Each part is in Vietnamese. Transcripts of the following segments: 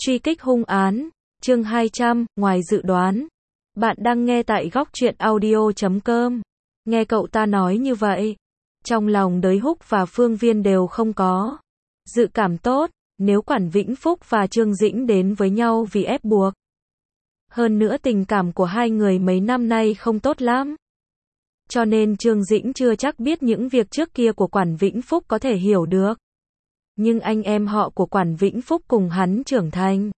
Truy kích hung án, chương 200, ngoài dự đoán. Bạn đang nghe tại góc truyện audio.com. Nghe cậu ta nói như vậy, trong lòng Đới Húc và Phương Viên đều không có dự cảm tốt, nếu Quản Vĩnh Phúc và Trương Dĩnh đến với nhau vì ép buộc. Hơn nữa tình cảm của hai người mấy năm nay không tốt lắm. Cho nên Trương Dĩnh chưa chắc biết những việc trước kia của Quản Vĩnh Phúc có thể hiểu được. Nhưng anh em họ của Quản Vĩnh Phúc cùng hắn trưởng thành.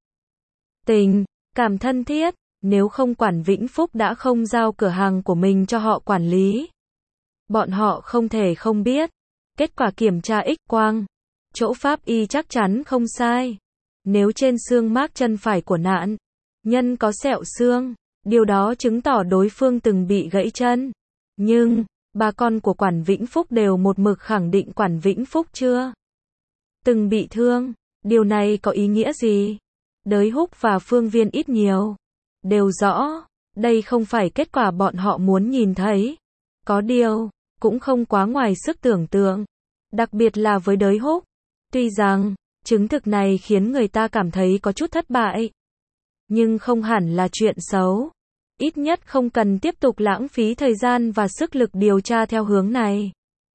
Tình cảm thân thiết, nếu không Quản Vĩnh Phúc đã không giao cửa hàng của mình cho họ quản lý. Bọn họ không thể không biết. Kết quả kiểm tra X-quang, chỗ pháp y chắc chắn không sai. Nếu trên xương mác chân phải của nạn nhân có sẹo xương, điều đó chứng tỏ đối phương từng bị gãy chân. Nhưng, bà con của Quản Vĩnh Phúc đều một mực khẳng định Quản Vĩnh Phúc chưa từng bị thương. Điều này có ý nghĩa gì? Đới Húc và Phương Viên ít nhiều đều rõ, đây không phải kết quả bọn họ muốn nhìn thấy. Có điều, cũng không quá ngoài sức tưởng tượng. Đặc biệt là với Đới Húc. Tuy rằng, chứng thực này khiến người ta cảm thấy có chút thất bại. Nhưng không hẳn là chuyện xấu. Ít nhất không cần tiếp tục lãng phí thời gian và sức lực điều tra theo hướng này.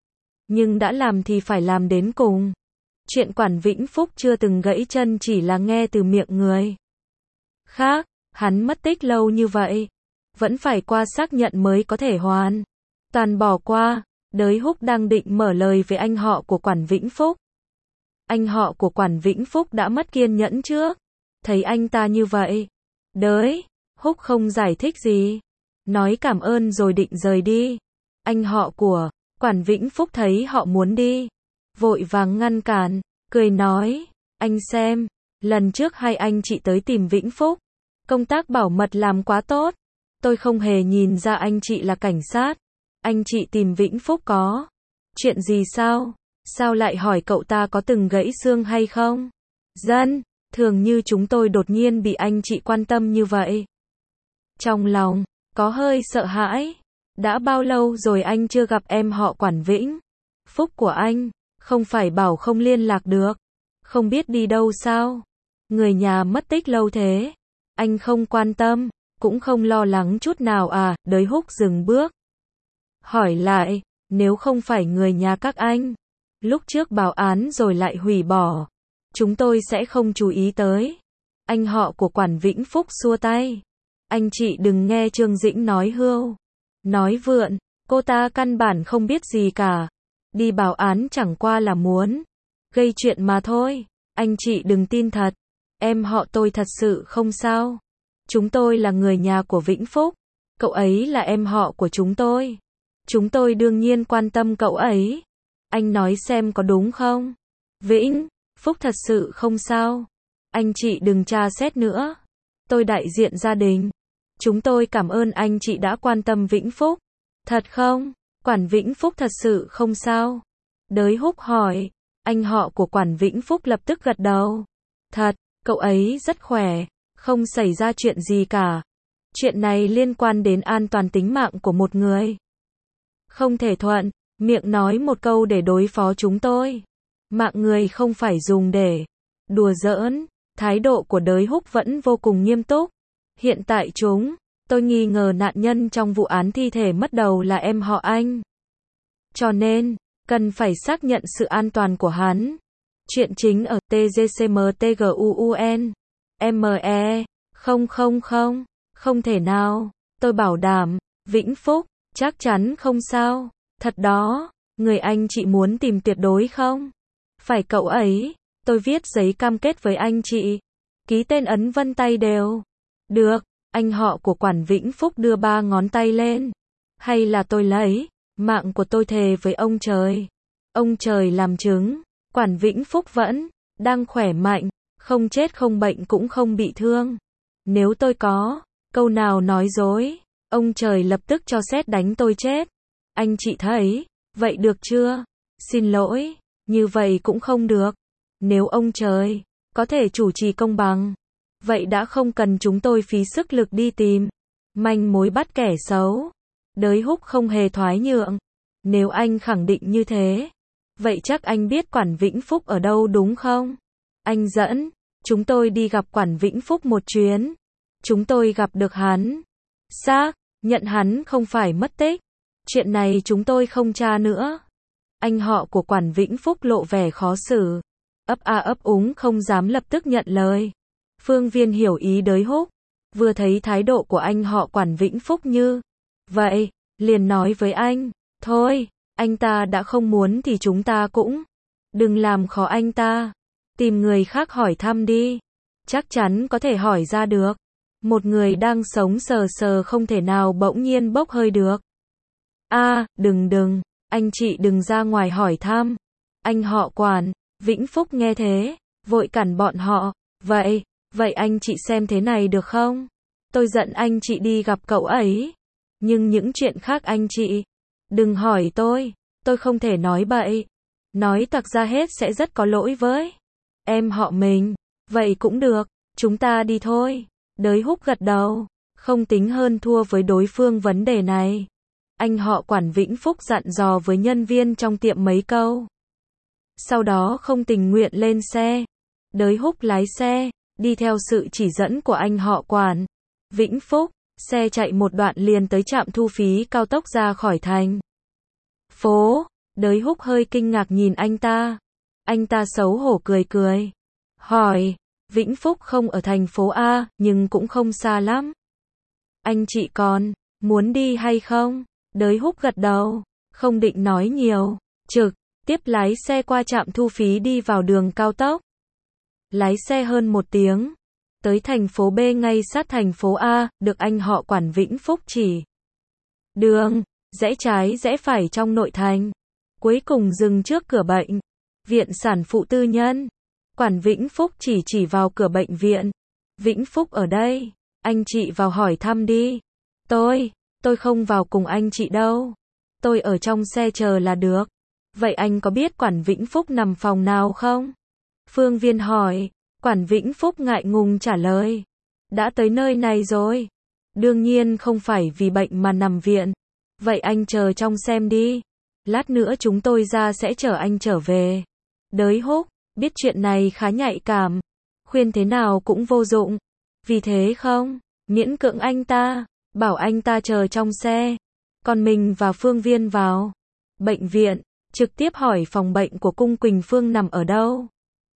Nhưng đã làm thì phải làm đến cùng. Chuyện Quản Vĩnh Phúc chưa từng gãy chân chỉ là nghe từ miệng người khác, hắn mất tích lâu như vậy, vẫn phải qua xác nhận mới có thể hoàn toàn bỏ qua. Đới Húc đang định mở lời với anh họ của Quản Vĩnh Phúc. Anh họ của Quản Vĩnh Phúc đã mất kiên nhẫn trước. Thấy anh ta như vậy, Đới Húc không giải thích gì, nói cảm ơn rồi định rời đi. Anh họ của Quản Vĩnh Phúc thấy họ muốn đi, vội vàng ngăn cản, cười nói, anh xem, lần trước hai anh chị tới tìm Vĩnh Phúc, công tác bảo mật làm quá tốt, tôi không hề nhìn ra anh chị là cảnh sát. Anh chị tìm Vĩnh Phúc có chuyện gì sao? Sao lại hỏi cậu ta có từng gãy xương hay không? Dân thường như chúng tôi đột nhiên bị anh chị quan tâm như vậy. Trong lòng có hơi sợ hãi. Đã bao lâu rồi anh chưa gặp em họ Quản Vĩnh Phúc của anh? Không phải bảo không liên lạc được, không biết đi đâu sao? Người nhà mất tích lâu thế, anh không quan tâm, cũng không lo lắng chút nào à? Đới Húc dừng bước, hỏi lại, nếu không phải người nhà các anh, lúc trước báo án rồi lại hủy bỏ, chúng tôi sẽ không chú ý tới. Anh họ của Quản Vĩnh Phúc xua tay, anh chị đừng nghe Trương Dĩnh nói hưu, nói vượn, cô ta căn bản không biết gì cả. Đi báo án chẳng qua là muốn gây chuyện mà thôi. Anh chị đừng tin thật. Em họ tôi thật sự không sao. Chúng tôi là người nhà của Vĩnh Phúc. Cậu ấy là em họ của chúng tôi. Chúng tôi đương nhiên quan tâm cậu ấy. Anh nói xem có đúng không? Vĩnh Phúc thật sự không sao. Anh chị đừng tra xét nữa. Tôi đại diện gia đình. Chúng tôi cảm ơn anh chị đã quan tâm Vĩnh Phúc. Thật không? Quản Vĩnh Phúc thật sự không sao? Đới Húc hỏi. Anh họ của Quản Vĩnh Phúc lập tức gật đầu. Thật, cậu ấy rất khỏe, không xảy ra chuyện gì cả. Chuyện này liên quan đến an toàn tính mạng của một người. Không thể thuận miệng nói một câu để đối phó chúng tôi. Mạng người không phải dùng để đùa giỡn. Thái độ của Đới Húc vẫn vô cùng nghiêm túc. Hiện tại tôi nghi ngờ nạn nhân trong vụ án thi thể mất đầu là em họ anh. Cho nên, cần phải xác nhận sự an toàn của hắn. Chuyện chính ở TGCMTGUUN. ME. Không thể nào. Tôi bảo đảm, Vĩnh Phúc, chắc chắn không sao. Thật đó, người anh chị muốn tìm tuyệt đối không? Phải cậu ấy, tôi viết giấy cam kết với anh chị. Ký tên ấn vân tay đều. Được. Anh họ của Quản Vĩnh Phúc đưa 3 ngón tay lên. Hay là tôi lấy mạng của tôi thề với ông trời. Ông trời làm chứng, Quản Vĩnh Phúc vẫn đang khỏe mạnh, không chết không bệnh cũng không bị thương. Nếu tôi có câu nào nói dối, ông trời lập tức cho sét đánh tôi chết. Anh chị thấy vậy được chưa? Xin lỗi, như vậy cũng không được. Nếu ông trời có thể chủ trì công bằng, vậy đã không cần chúng tôi phí sức lực đi tìm manh mối bắt kẻ xấu. Đới Húc không hề thoái nhượng. Nếu anh khẳng định như thế, vậy chắc anh biết Quản Vĩnh Phúc ở đâu đúng không? Anh dẫn Chúng tôi đi gặp Quản Vĩnh Phúc một chuyến. Chúng tôi gặp được hắn. Xác nhận hắn không phải mất tích. Chuyện này chúng tôi không tra nữa. Anh họ của Quản Vĩnh Phúc lộ vẻ khó xử. Ấp a ấp úng không dám lập tức nhận lời. Phương Viên hiểu ý Đới Húc. Vừa thấy thái độ của anh họ Quản Vĩnh Phúc như vậy, liền nói với anh. Thôi, anh ta đã không muốn thì chúng ta cũng đừng làm khó anh ta. Tìm người khác hỏi thăm đi. Chắc chắn có thể hỏi ra được. Một người đang sống sờ sờ không thể nào bỗng nhiên bốc hơi được. Đừng, anh chị đừng ra ngoài hỏi thăm. Anh họ Quản Vĩnh Phúc nghe thế, vội cản bọn họ. Vậy anh chị xem thế này được không? Tôi dẫn anh chị đi gặp cậu ấy. Nhưng những chuyện khác anh chị đừng hỏi tôi không thể nói bậy. Nói tặc ra hết sẽ rất có lỗi với em họ mình. Vậy cũng được, chúng ta đi thôi. Đới Húc gật đầu, không tính hơn thua với đối phương vấn đề này. Anh họ Quản Vĩnh Phúc dặn dò với nhân viên trong tiệm mấy câu. Sau đó không tình nguyện lên xe. Đới Húc lái xe, đi theo sự chỉ dẫn của anh họ Quản Vĩnh Phúc. Xe chạy một đoạn liền tới trạm thu phí cao tốc ra khỏi thành phố. Đới Húc hơi kinh ngạc nhìn anh ta. Anh ta xấu hổ cười. Hỏi, Vĩnh Phúc không ở thành phố A, nhưng cũng không xa lắm. Anh chị còn muốn đi hay không? Đới Húc gật đầu, không định nói nhiều. Trực tiếp lái xe qua trạm thu phí đi vào đường cao tốc. Lái xe hơn 1 tiếng. Tới thành phố B ngay sát thành phố A, được anh họ Quản Vĩnh Phúc chỉ đường, rẽ trái rẽ phải trong nội thành. Cuối cùng dừng trước cửa bệnh viện sản phụ tư nhân. Quản Vĩnh Phúc chỉ vào cửa bệnh viện. Vĩnh Phúc ở đây, anh chị vào hỏi thăm đi. Tôi không vào cùng anh chị đâu. Tôi ở trong xe chờ là được. Vậy anh có biết Quản Vĩnh Phúc nằm phòng nào không? Phương Viên hỏi. Quản Vĩnh Phúc ngại ngùng trả lời. Đã tới nơi này rồi. Đương nhiên không phải vì bệnh mà nằm viện. Vậy anh chờ trong xem đi. Lát nữa chúng tôi ra sẽ chở anh trở về. Đới Húc biết chuyện này khá nhạy cảm. Khuyên thế nào cũng vô dụng. Vì thế không miễn cưỡng anh ta, bảo anh ta chờ trong xe. Còn mình và Phương Viên vào bệnh viện, trực tiếp hỏi phòng bệnh của Cung Quỳnh Phương nằm ở đâu.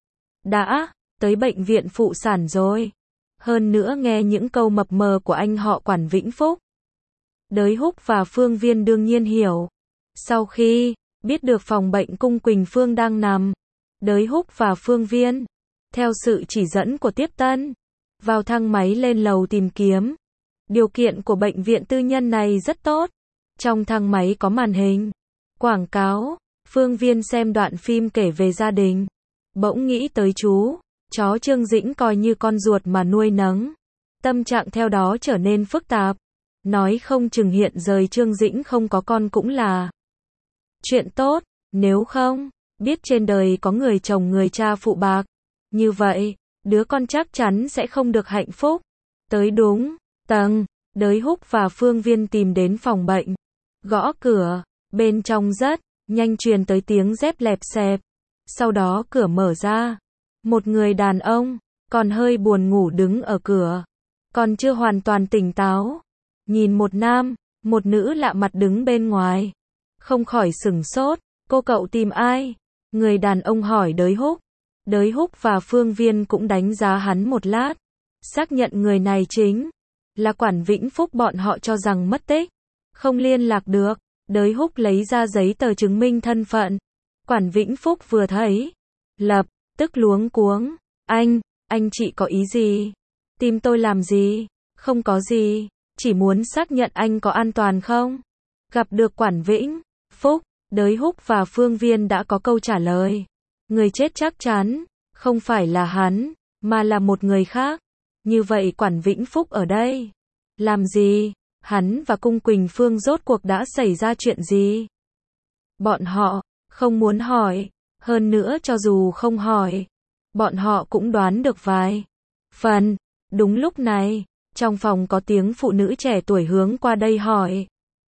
Đã tới bệnh viện phụ sản rồi. Hơn nữa nghe những câu mập mờ của anh họ Quản Vĩnh Phúc. Đới Húc và Phương Viên đương nhiên hiểu. Sau khi biết được phòng bệnh Cung Quỳnh Phương đang nằm, Đới Húc và Phương Viên, theo sự chỉ dẫn của Tiếp Tân, vào thang máy lên lầu tìm kiếm. Điều kiện của bệnh viện tư nhân này rất tốt. Trong thang máy có màn hình quảng cáo. Phương Viên xem đoạn phim kể về gia đình. Bỗng nghĩ tới chú chó Trương Dĩnh coi như con ruột mà nuôi nấng. Tâm trạng theo đó trở nên phức tạp. Nói không chừng hiện giờ Trương Dĩnh không có con cũng là chuyện tốt. Nếu không, biết trên đời có người chồng người cha phụ bạc. Như vậy, đứa con chắc chắn sẽ không được hạnh phúc. Tới đúng tầng, Đới Húc và Phương Viên tìm đến phòng bệnh. Gõ cửa, bên trong rất nhanh truyền tới tiếng dép lẹp xẹp. Sau đó cửa mở ra. Một người đàn ông, còn hơi buồn ngủ đứng ở cửa. Còn chưa hoàn toàn tỉnh táo. Nhìn một nam, một nữ lạ mặt đứng bên ngoài. Không khỏi sửng sốt. Cô cậu tìm ai? Người đàn ông hỏi Đới Húc. Đới Húc và Phương Viên cũng đánh giá hắn một lát. Xác nhận người này chính là Quản Vĩnh Phúc bọn họ cho rằng mất tích. Không liên lạc được. Đới Húc lấy ra giấy tờ chứng minh thân phận. Quản Vĩnh Phúc vừa thấy, lập tức luống cuống. Anh chị có ý gì? Tìm tôi làm gì? Không có gì, chỉ muốn xác nhận anh có an toàn không? Gặp được Quản Vĩnh Phúc, Đới Húc và Phương Viên đã có câu trả lời. Người chết chắc chắn không phải là hắn, mà là một người khác. Như vậy Quản Vĩnh Phúc ở đây làm gì? Hắn và Cung Quỳnh Phương rốt cuộc đã xảy ra chuyện gì? Bọn họ không muốn hỏi. Hơn nữa cho dù không hỏi, bọn họ cũng đoán được vài phần. Đúng lúc này, trong phòng có tiếng phụ nữ trẻ tuổi hướng qua đây hỏi.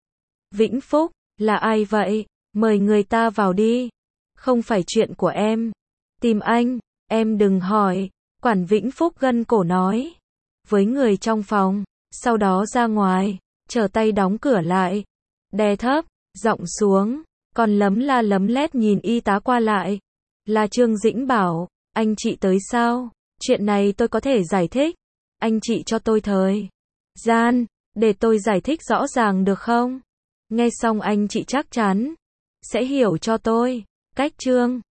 Vĩnh Phúc, là ai vậy? Mời người ta vào đi. Không phải chuyện của em. Tìm anh, em đừng hỏi. Quản Vĩnh Phúc gân cổ nói. Với người trong phòng, sau đó ra ngoài, trở tay đóng cửa lại. Đè thấp, giọng xuống, còn lấm la lấm lét nhìn y tá qua lại. Là Trương Dĩnh bảo, anh chị tới sao? Chuyện này tôi có thể giải thích. Anh chị cho tôi thời gian, để tôi giải thích rõ ràng được không? Nghe xong anh chị chắc chắn sẽ hiểu cho tôi. Cách Trương